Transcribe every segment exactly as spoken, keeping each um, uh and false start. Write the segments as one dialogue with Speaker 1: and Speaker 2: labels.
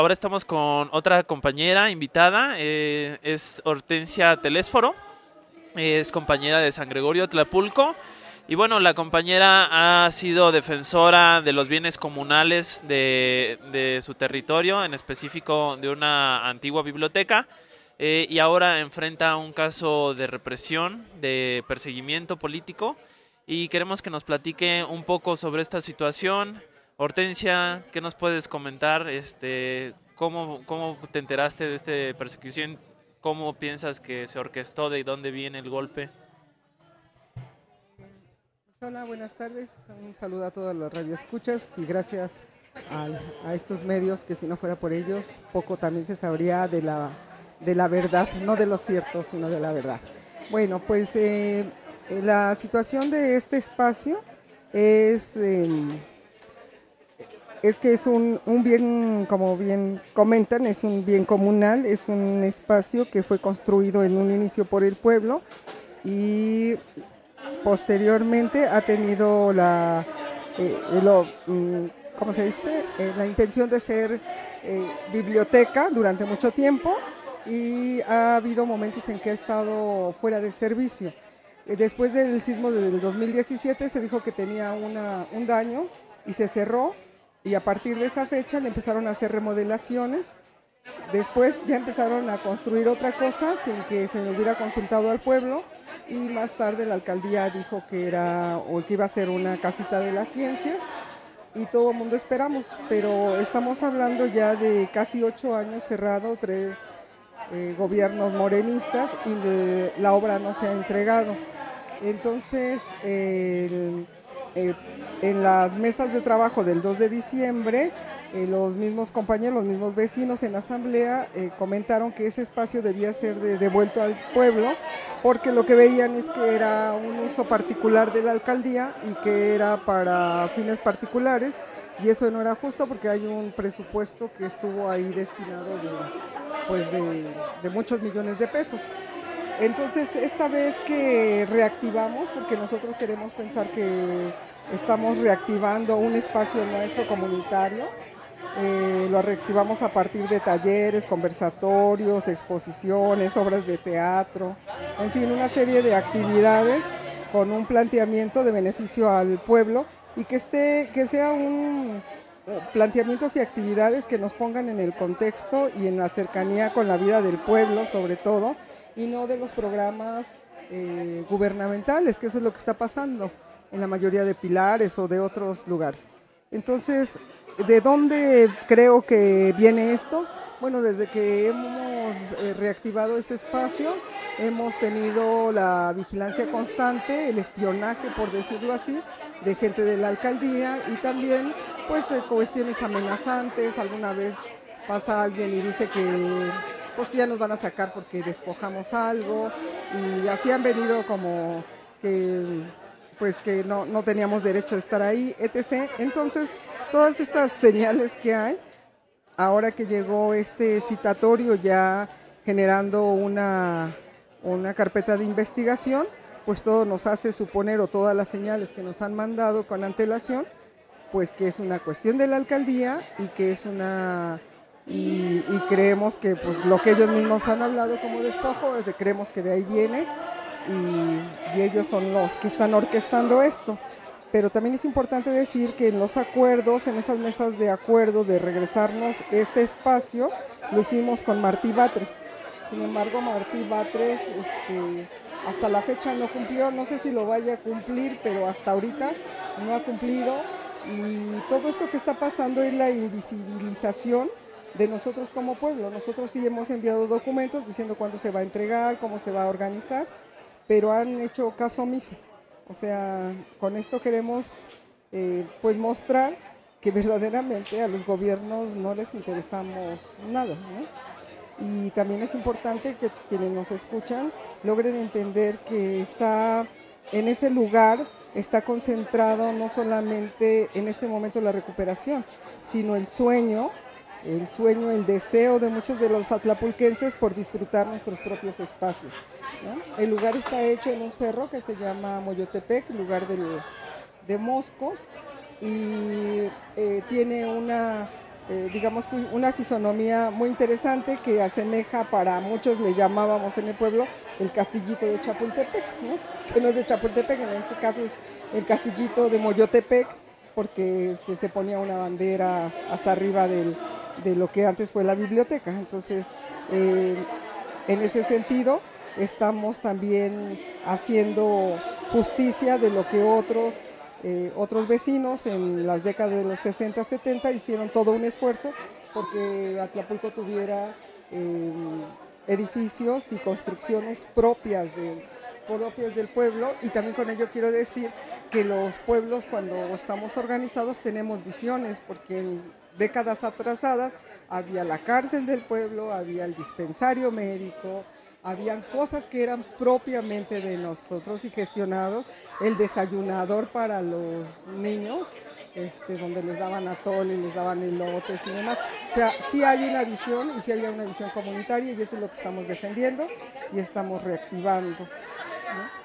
Speaker 1: Ahora estamos con otra compañera invitada, eh, es Hortensia Telésforo, es compañera de San Gregorio Tlapulco. Y bueno, la compañera ha sido defensora de los bienes comunales de, de su territorio, en específico de una antigua biblioteca, eh, y ahora enfrenta un caso de represión, de perseguimiento político, y queremos que nos platique un poco sobre esta situación. Hortensia, ¿qué nos puedes comentar? Este, ¿cómo, cómo te enteraste de esta persecución? ¿Cómo piensas que se orquestó? ¿De dónde viene el golpe?
Speaker 2: Hola, buenas tardes. Un saludo a todas las radioescuchas y gracias a, a estos medios que si no fuera por ellos, poco también se sabría de la, de la verdad, no de lo cierto, sino de la verdad. Bueno, pues eh, la situación de este espacio es, eh, es que es un, un bien, como bien comentan, es un bien comunal, es un espacio que fue construido en un inicio por el pueblo y posteriormente ha tenido la, eh, lo, ¿cómo se dice? Eh, la intención de ser eh, biblioteca durante mucho tiempo y ha habido momentos en que ha estado fuera de servicio. Eh, después del sismo del dos mil diecisiete se dijo que tenía una, un daño y se cerró, y a partir de esa fecha le empezaron a hacer remodelaciones. Después ya empezaron a construir otra cosa sin que se le hubiera consultado al pueblo, y más tarde la alcaldía dijo que era o que iba a ser una casita de las ciencias y todo el mundo esperamos, pero estamos hablando ya de casi ocho años cerrado, tres eh, gobiernos morenistas y de, la obra no se ha entregado. Entonces, eh, el, eh, en las mesas de trabajo del dos de diciembre, Eh, los mismos compañeros, los mismos vecinos en asamblea eh, comentaron que ese espacio debía ser de, devuelto al pueblo, porque lo que veían es que era un uso particular de la alcaldía y que era para fines particulares, y eso no era justo porque hay un presupuesto que estuvo ahí destinado de, pues de, de muchos millones de pesos. Entonces, esta vez que reactivamos, porque nosotros queremos pensar que estamos reactivando un espacio nuestro comunitario, Eh, lo reactivamos a partir de talleres, conversatorios, exposiciones, obras de teatro, en fin, una serie de actividades con un planteamiento de beneficio al pueblo y que, esté, que sea un planteamientos y actividades que nos pongan en el contexto y en la cercanía con la vida del pueblo, sobre todo, y no de los programas eh, gubernamentales, que eso es lo que está pasando en la mayoría de pilares o de otros lugares. Entonces, ¿de dónde creo que viene esto? Bueno, desde que hemos eh, reactivado ese espacio, hemos tenido la vigilancia constante, el espionaje, por decirlo así, de gente de la alcaldía y también, pues, eh, cuestiones amenazantes. Alguna vez pasa alguien y dice que, pues, que ya nos van a sacar porque despojamos algo, y así han venido como que, pues, que no, no teníamos derecho de estar ahí, etcétera. Entonces, todas estas señales que hay, ahora que llegó este citatorio ya generando una, una carpeta de investigación, pues todo nos hace suponer, o todas las señales que nos han mandado con antelación, pues que es una cuestión de la alcaldía y que es una... Y, y creemos que pues lo que ellos mismos han hablado como despojo, es de, creemos que de ahí viene, y, y ellos son los que están orquestando esto. Pero también es importante decir que en los acuerdos, en esas mesas de acuerdo de regresarnos este espacio, lo hicimos con Martí Batres. Sin embargo, Martí Batres este, hasta la fecha no cumplió, no sé si lo vaya a cumplir, pero hasta ahorita no ha cumplido. Y todo esto que está pasando es la invisibilización de nosotros como pueblo. Nosotros sí hemos enviado documentos diciendo cuándo se va a entregar, cómo se va a organizar, pero han hecho caso omiso. O sea, con esto queremos eh, pues mostrar que verdaderamente a los gobiernos no les interesamos nada, ¿no? Y también es importante que quienes nos escuchan logren entender que está en ese lugar, está concentrado no solamente en este momento la recuperación, sino el sueño, el sueño, el deseo de muchos de los atlapulquenses por disfrutar nuestros propios espacios, ¿no? El lugar está hecho en un cerro que se llama Moyotepec, lugar del, de Moscos, y eh, tiene una eh, digamos que una fisonomía muy interesante que asemeja, para muchos le llamábamos en el pueblo, el castillito de Chapultepec, ¿no? Que no es de Chapultepec, en este caso es el castillito de Moyotepec, porque este, se ponía una bandera hasta arriba del, de lo que antes fue la biblioteca. Entonces, eh, en ese sentido, estamos también haciendo justicia de lo que otros, eh, otros vecinos en las décadas de los sesenta, setenta hicieron todo un esfuerzo porque Atlapulco tuviera eh, edificios y construcciones propias de, propias del pueblo, y también con ello quiero decir que los pueblos, cuando estamos organizados, tenemos visiones, porque en décadas atrasadas había la cárcel del pueblo, había el dispensario médico, habían cosas que eran propiamente de nosotros y gestionados, el desayunador para los niños, este, donde les daban atole, les daban elotes y demás. O sea, sí hay una visión y sí había una visión comunitaria, y eso es lo que estamos defendiendo y estamos reactivando, ¿no?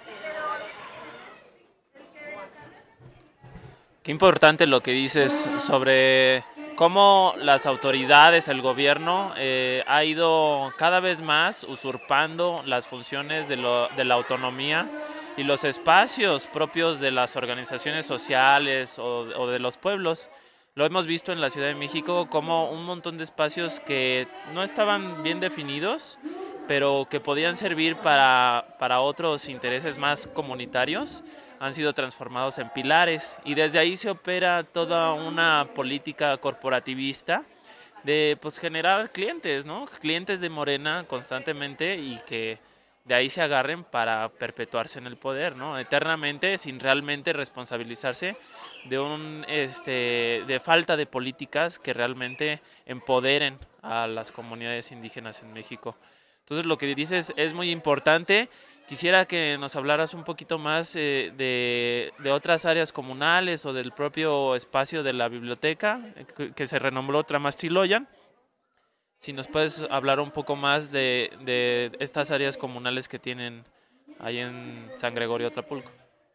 Speaker 1: Qué importante lo que dices sobre cómo las autoridades, el gobierno, eh, ha ido cada vez más usurpando las funciones de, lo, de la autonomía y los espacios propios de las organizaciones sociales o, o de los pueblos. Lo hemos visto en la Ciudad de México como un montón de espacios que no estaban bien definidos, pero que podían servir para, para otros intereses más comunitarios, han sido transformados en pilares, y desde ahí se opera toda una política corporativista de pues generar clientes, ¿no? Clientes de Morena constantemente, y que de ahí se agarren para perpetuarse en el poder, ¿no? Eternamente, sin realmente responsabilizarse de un este de falta de políticas que realmente empoderen a las comunidades indígenas en México. Entonces, lo que dices es muy importante. Quisiera que nos hablaras un poquito más eh, de, de otras áreas comunales o del propio espacio de la biblioteca, que, que se renombró Tlamachtiloyan. Si nos puedes hablar un poco más de, de estas áreas comunales que tienen ahí en San Gregorio Atlapulco.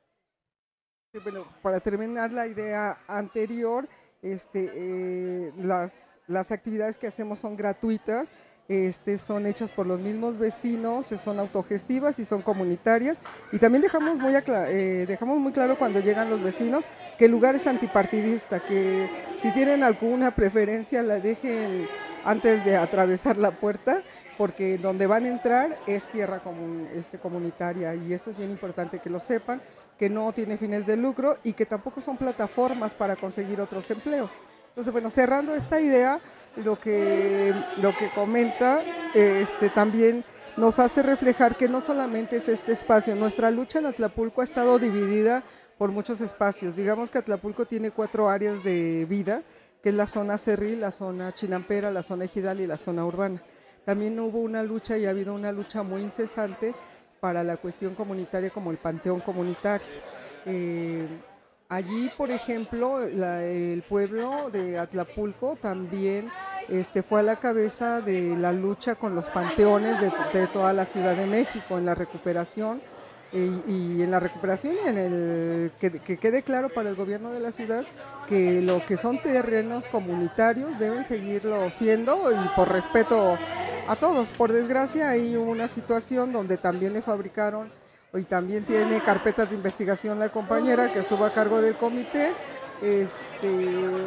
Speaker 2: Sí, bueno, para terminar la idea anterior, este, eh, las, las actividades que hacemos son gratuitas. Este, son hechas por los mismos vecinos, son autogestivas y son comunitarias, y también dejamos muy, eh, dejamos muy claro cuando llegan los vecinos que el lugar es antipartidista, que si tienen alguna preferencia la dejen antes de atravesar la puerta, porque donde van a entrar es tierra comun, este, comunitaria, y eso es bien importante que lo sepan, que no tiene fines de lucro y que tampoco son plataformas para conseguir otros empleos. Entonces, bueno, cerrando esta idea, lo que, lo que comenta este, también nos hace reflejar que no solamente es este espacio, nuestra lucha en Atlapulco ha estado dividida por muchos espacios. Digamos que Atlapulco tiene cuatro áreas de vida, que es la zona cerril, la zona chinampera, la zona ejidal y la zona urbana. También hubo una lucha y ha habido una lucha muy incesante para la cuestión comunitaria, como el panteón comunitario. Eh, Allí, por ejemplo, la, el pueblo de Atlapulco también este, fue a la cabeza de la lucha con los panteones de, de toda la Ciudad de México, en la recuperación, eh, y en la recuperación y en el que, que quede claro para el gobierno de la ciudad que lo que son terrenos comunitarios deben seguirlo siendo, y por respeto a todos. Por desgracia, hay una situación donde también le fabricaron, y también tiene carpetas de investigación la compañera que estuvo a cargo del comité, este,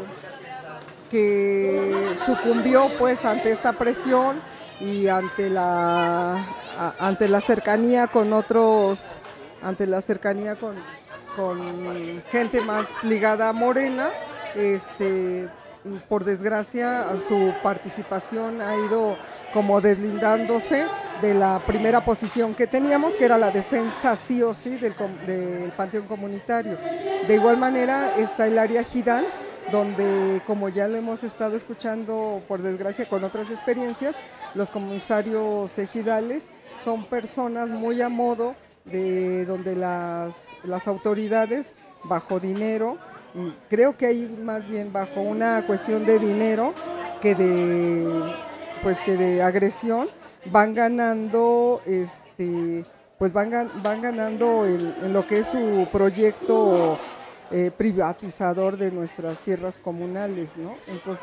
Speaker 2: que sucumbió pues ante esta presión y ante la a, ante la cercanía con otros, ante la cercanía con, con gente más ligada a Morena. Este, por desgracia, su participación ha ido como deslindándose de la primera posición que teníamos, que era la defensa sí o sí del, del panteón comunitario. De igual manera está el área ejidal, donde, como ya lo hemos estado escuchando por desgracia con otras experiencias, los comisarios ejidales son personas muy a modo de donde las, las autoridades bajo dinero, creo que hay más bien bajo una cuestión de dinero que de, pues que de agresión, van ganando, este, pues van, van ganando en, en lo que es su proyecto eh, privatizador de nuestras tierras comunales, ¿no? Entonces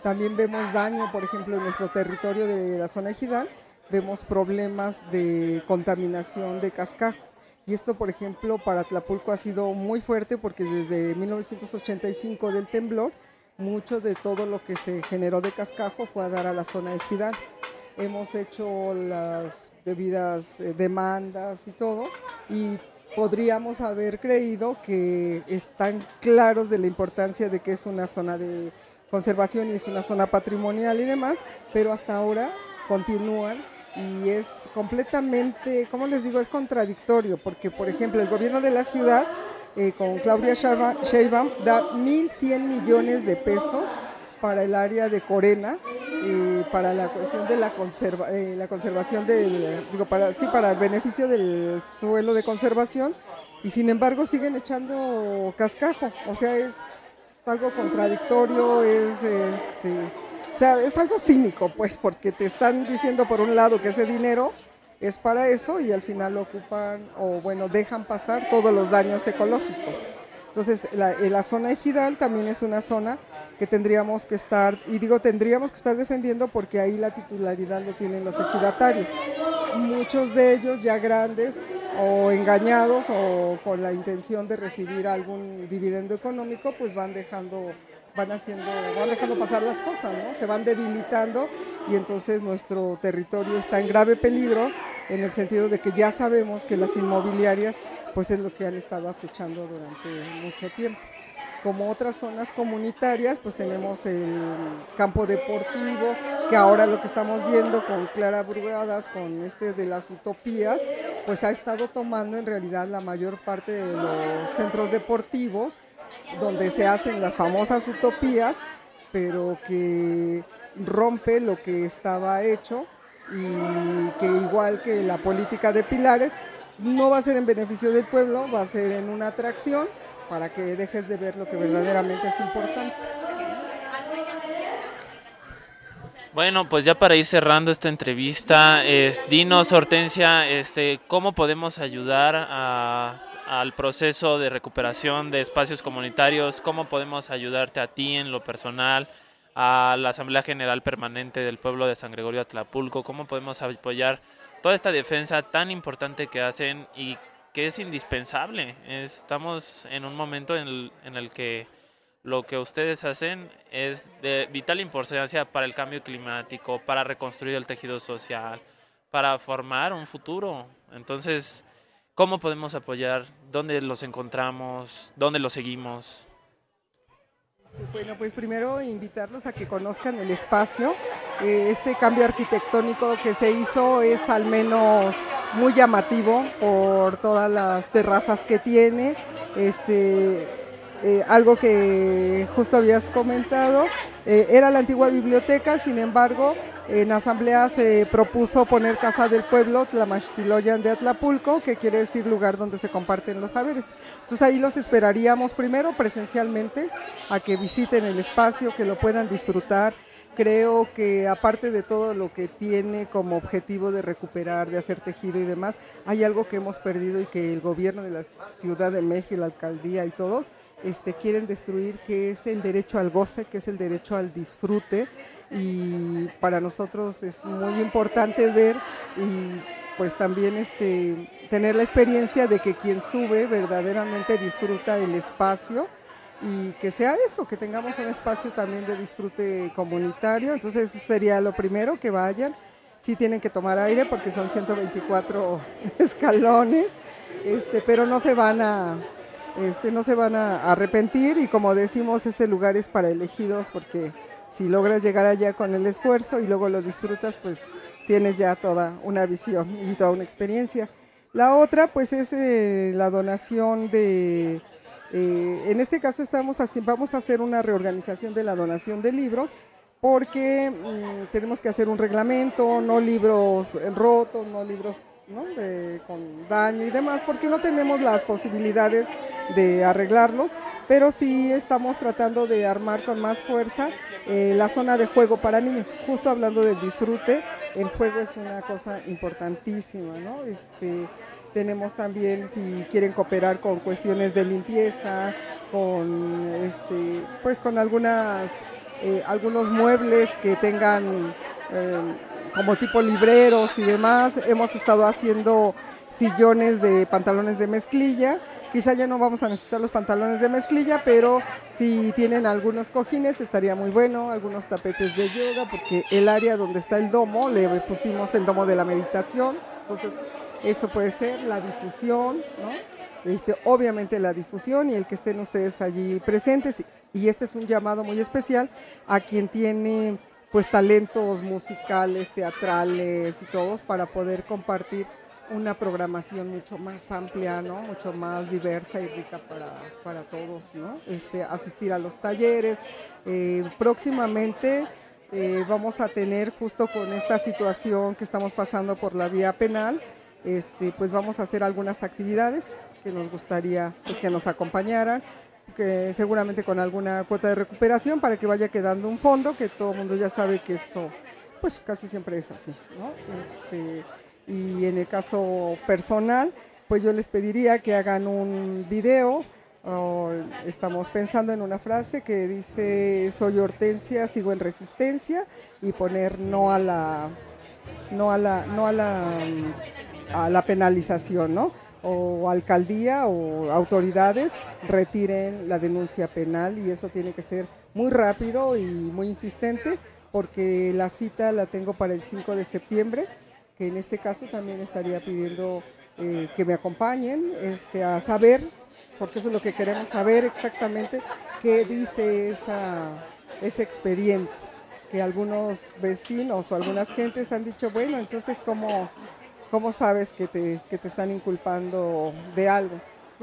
Speaker 2: También vemos daño, por ejemplo, en nuestro territorio de la zona ejidal, vemos problemas de contaminación de cascajo. Y esto, por ejemplo, para Tlapulco ha sido muy fuerte porque desde mil novecientos ochenta y cinco del temblor, mucho de todo lo que se generó de cascajo fue a dar a la zona ejidal. Hemos hecho las debidas eh, demandas y todo, y podríamos haber creído que están claros de la importancia de que es una zona de conservación y es una zona patrimonial y demás, pero hasta ahora continúan y es completamente, ¿cómo les digo?, es contradictorio, porque por ejemplo el gobierno de la ciudad eh, con Claudia Sheinbaum da mil cien millones de pesos para el área de Corena, eh, para la cuestión de la, conserva, eh, la conservación del, digo, para, sí, para el beneficio del suelo de conservación, y sin embargo siguen echando cascajo, o sea, es, es algo contradictorio, es este... O sea, es algo cínico, pues, porque te están diciendo por un lado que ese dinero es para eso y al final lo ocupan o, bueno, dejan pasar todos los daños ecológicos. Entonces, la, la zona ejidal también es una zona que tendríamos que estar, y digo tendríamos que estar defendiendo porque ahí la titularidad lo tienen los ejidatarios. Muchos de ellos ya grandes o engañados o con la intención de recibir algún dividendo económico, pues van dejando... van haciendo, van dejando pasar las cosas, ¿no? Se van debilitando y entonces nuestro territorio está en grave peligro en el sentido de que ya sabemos que las inmobiliarias pues es lo que han estado acechando durante mucho tiempo. Como otras zonas comunitarias, pues tenemos el campo deportivo, que ahora lo que estamos viendo con Clara Brugadas, con este de las utopías, pues ha estado tomando en realidad la mayor parte de los centros deportivos, donde se hacen las famosas utopías, pero que rompe lo que estaba hecho y que igual que la política de pilares, no va a ser en beneficio del pueblo, va a ser en una atracción para que dejes de ver lo que verdaderamente es importante.
Speaker 1: Bueno, pues ya para ir cerrando esta entrevista, es, dinos, Hortensia, este, ¿cómo podemos ayudar a... al proceso de recuperación de espacios comunitarios? ¿Cómo podemos ayudarte a ti en lo personal, a la Asamblea General Permanente del Pueblo de San Gregorio Atlapulco? ¿Cómo podemos apoyar toda esta defensa tan importante que hacen y que es indispensable? Estamos en un momento en el, en el que lo que ustedes hacen es de vital importancia para el cambio climático, para reconstruir el tejido social, para formar un futuro. Entonces, ¿cómo podemos apoyar? ¿Dónde los encontramos? ¿Dónde los seguimos?
Speaker 2: Sí, bueno, pues primero invitarlos a que conozcan el espacio. Eh, este cambio arquitectónico que se hizo es al menos muy llamativo por todas las terrazas que tiene. Este, eh, algo que justo habías comentado, eh, era la antigua biblioteca, sin embargo, en asamblea se propuso poner Casa del Pueblo, Tlamachtiloyan de Atlapulco, que quiere decir lugar donde se comparten los saberes. Entonces ahí los esperaríamos primero presencialmente, a que visiten el espacio, que lo puedan disfrutar. Creo que aparte de todo lo que tiene como objetivo de recuperar, de hacer tejido y demás, hay algo que hemos perdido y que el gobierno de la Ciudad de México, la alcaldía y todos, Este, quieren destruir, que es el derecho al goce, que es el derecho al disfrute, y para nosotros es muy importante ver y pues también este, tener la experiencia de que quien sube verdaderamente disfruta el espacio y que sea eso, que tengamos un espacio también de disfrute comunitario. Entonces eso sería lo primero, que vayan. Sí tienen que tomar aire porque son ciento veinticuatro escalones, este, pero no se van a... Este, no se van a arrepentir, y como decimos, ese lugar es para elegidos, porque si logras llegar allá con el esfuerzo y luego lo disfrutas, pues tienes ya toda una visión y toda una experiencia. La otra pues es eh, la donación de, eh, en este caso estamos así, vamos a hacer una reorganización de la donación de libros, porque mmm, tenemos que hacer un reglamento, no libros rotos, no libros ¿no? De, con daño y demás, porque no tenemos las posibilidades de arreglarlos, pero sí estamos tratando de armar con más fuerza eh, la zona de juego para niños. Justo hablando del disfrute, el juego es una cosa importantísima, ¿no? Este, tenemos también, si quieren cooperar con cuestiones de limpieza, con, este, pues con algunas eh, algunos muebles que tengan eh, como tipo libreros y demás. Hemos estado haciendo sillones de pantalones de mezclilla. Quizá ya no vamos a necesitar los pantalones de mezclilla, pero si tienen algunos cojines estaría muy bueno, algunos tapetes de yoga, porque el área donde está el domo, le pusimos el domo de la meditación, entonces eso puede ser, la difusión, ¿no? Este, obviamente la difusión y el que estén ustedes allí presentes, y este es un llamado muy especial a quien tiene pues talentos musicales, teatrales y todos, para poder compartir una programación mucho más amplia, ¿no? Mucho más diversa y rica para, para todos, ¿no? Este, asistir a los talleres. Eh, próximamente eh, vamos a tener, justo con esta situación que estamos pasando por la vía penal, este, pues vamos a hacer algunas actividades que nos gustaría pues, que nos acompañaran, que seguramente con alguna cuota de recuperación para que vaya quedando un fondo, que todo el mundo ya sabe que esto pues casi siempre es así, ¿no? Este, y en el caso personal, pues yo les pediría que hagan un video. Oh, estamos pensando en una frase que dice: soy Hortensia, sigo en resistencia, y poner no a la no a la no a la a la penalización, ¿no? O alcaldía o autoridades retiren la denuncia penal, y eso tiene que ser muy rápido y muy insistente, porque la cita la tengo para el cinco de septiembre, que en este caso también estaría pidiendo eh, que me acompañen este, a saber, porque eso es lo que queremos saber exactamente, qué dice esa, ese expediente, que algunos vecinos o algunas gentes han dicho, bueno, entonces cómo, cómo sabes que te, que te están inculpando de algo.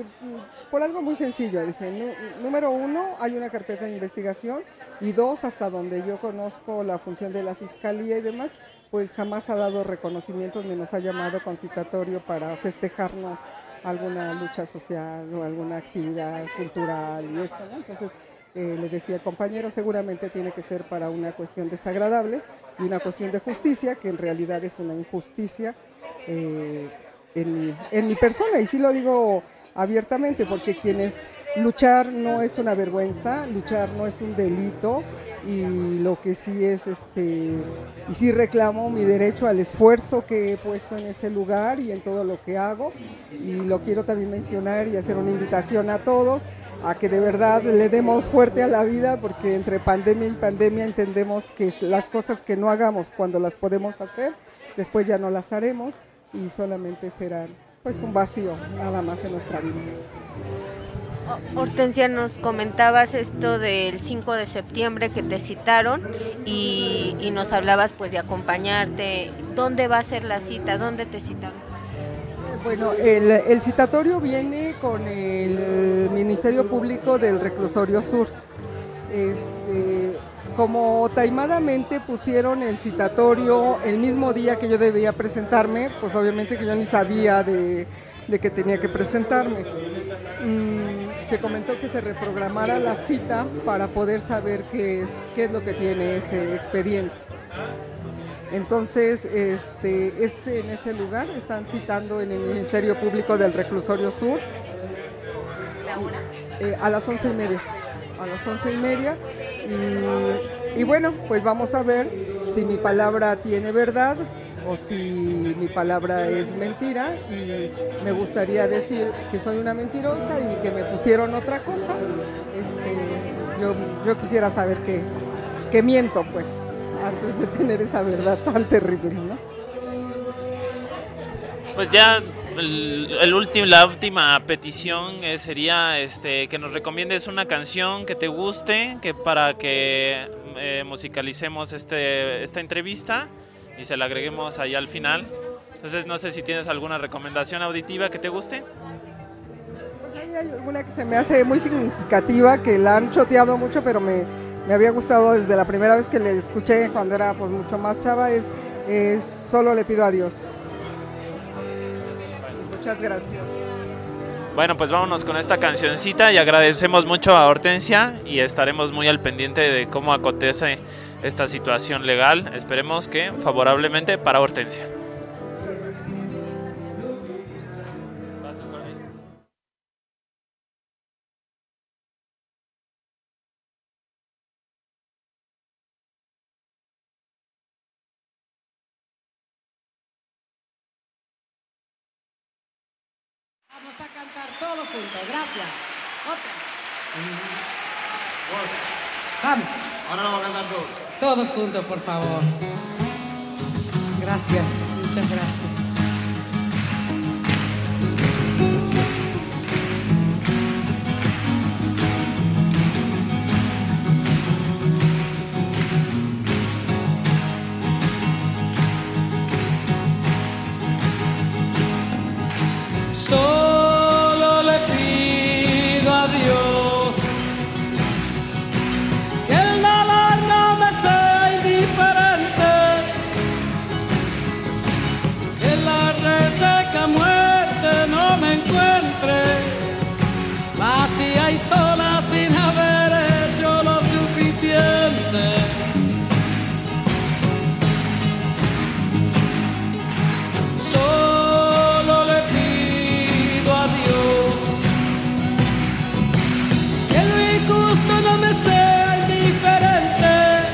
Speaker 2: Por algo muy sencillo, dije, número uno, hay una carpeta de investigación, y dos, hasta donde yo conozco la función de la fiscalía y demás, pues jamás ha dado reconocimientos ni nos ha llamado concitatorio para festejarnos alguna lucha social o alguna actividad cultural y esto, ¿no? Entonces, eh, le decía al compañero, seguramente tiene que ser para una cuestión desagradable y una cuestión de justicia, que en realidad es una injusticia eh, en, mi, en mi persona, y sí lo digo abiertamente, porque quienes luchar no es una vergüenza, luchar no es un delito, y lo que sí es, este, y sí reclamo mi derecho al esfuerzo que he puesto en ese lugar y en todo lo que hago, y lo quiero también mencionar y hacer una invitación a todos a que de verdad le demos fuerte a la vida, porque entre pandemia y pandemia entendemos que las cosas que no hagamos cuando las podemos hacer, después ya no las haremos y solamente serán pues un vacío nada más en nuestra vida.
Speaker 3: Hortensia, nos comentabas esto del cinco de septiembre que te citaron y, y nos hablabas pues de acompañarte. ¿Dónde va a ser la cita? ¿Dónde te citaron?
Speaker 2: Bueno, el, el citatorio viene con el Ministerio Público del Reclusorio Sur. Este, como taimadamente pusieron el citatorio el mismo día que yo debía presentarme, pues obviamente que yo ni sabía de, de que tenía que presentarme. Mm, se comentó que se reprogramara la cita para poder saber qué es, qué es lo que tiene ese expediente. Entonces, este, es en ese lugar, están citando en el Ministerio Público del Reclusorio Sur.
Speaker 3: ¿La hora?
Speaker 2: Eh, a las once y media. A las once y media. Y, y bueno, pues vamos a ver si mi palabra tiene verdad o si mi palabra es mentira, y me gustaría decir que soy una mentirosa y que me pusieron otra cosa. Este, yo, yo quisiera saber que, que miento, pues, antes de tener esa verdad tan terrible, ¿no?
Speaker 1: Pues ya el, el último, la última petición eh, sería este, que nos recomiendes una canción que te guste, que para que eh, musicalicemos este, esta entrevista y se la agreguemos ahí al final. Entonces no sé si tienes alguna recomendación auditiva que te guste.
Speaker 2: Pues ahí hay alguna que se me hace muy significativa, que la han choteado mucho, pero me, me había gustado desde la primera vez que le escuché cuando era pues mucho más chava, es, es Solo le pido a Dios. Bueno. Muchas gracias.
Speaker 1: Bueno, pues vámonos con esta cancioncita y agradecemos mucho a Hortensia y estaremos muy al pendiente de cómo acontece esta situación legal. Esperemos que favorablemente para Hortensia.
Speaker 4: Vamos a cantar todos juntos, gracias. Otra. Vamos.
Speaker 5: Ahora lo vamos a cantar todos.
Speaker 4: Todos juntos, por favor. Gracias, muchas gracias.
Speaker 6: Solo le pido a Dios que el dolor no me sea indiferente, que la reseca muerte no me encuentre vacía y sola sin haber hecho lo suficiente. Solo le pido a Dios que lo injusto no me sea indiferente,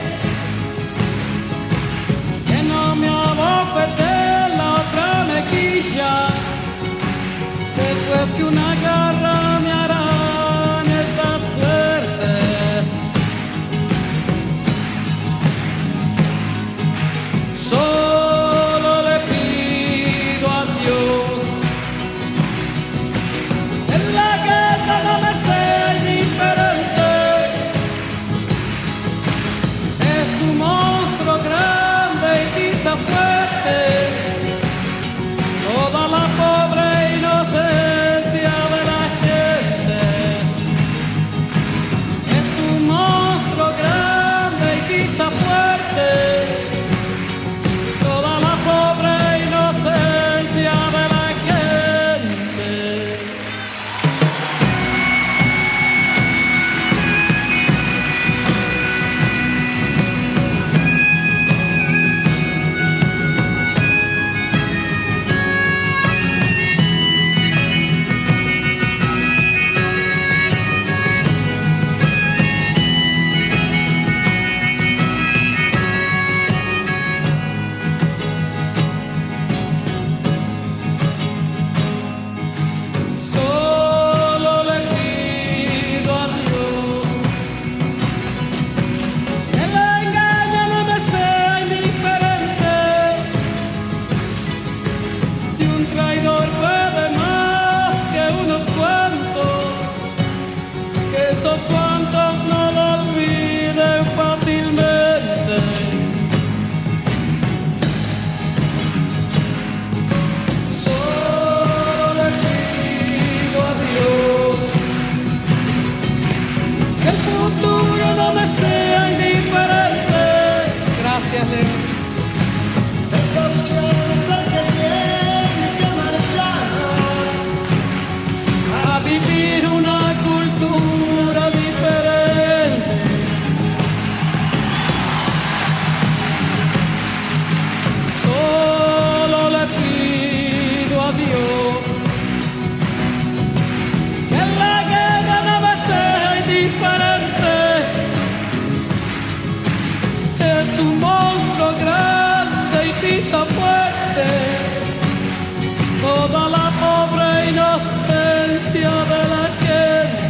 Speaker 6: que no me abofete la otra mejilla después que una garra me arañe esta suerte. Solo le pido a Dios que en la guerra no me sea indiferente. Es un monstruo grande y quizá fuerte, toda la pobre inocencia de la gente. Es un monstruo grande y quizá fuerte, toda la pobre inocencia de la gente. Solo le pido a Dios que el engaño no me sea indiferente. Si un traidor puede más que unos cuantos, que esos cuantos no lo olviden fácilmente. Solo le pido a Dios que el futuro no me sea indiferente. Gracias, Leo.
Speaker 5: Esa opción es la que tiene que marchar
Speaker 6: A vivir una cultura diferente. Solo le pido a Dios que en la guerra no me sea indiferente. Es un monstruo grande y pisa fuerte, toda la pobre inocencia de la gente.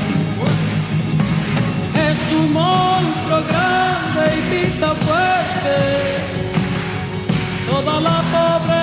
Speaker 6: Es un monstruo grande y pisa fuerte, toda la pobre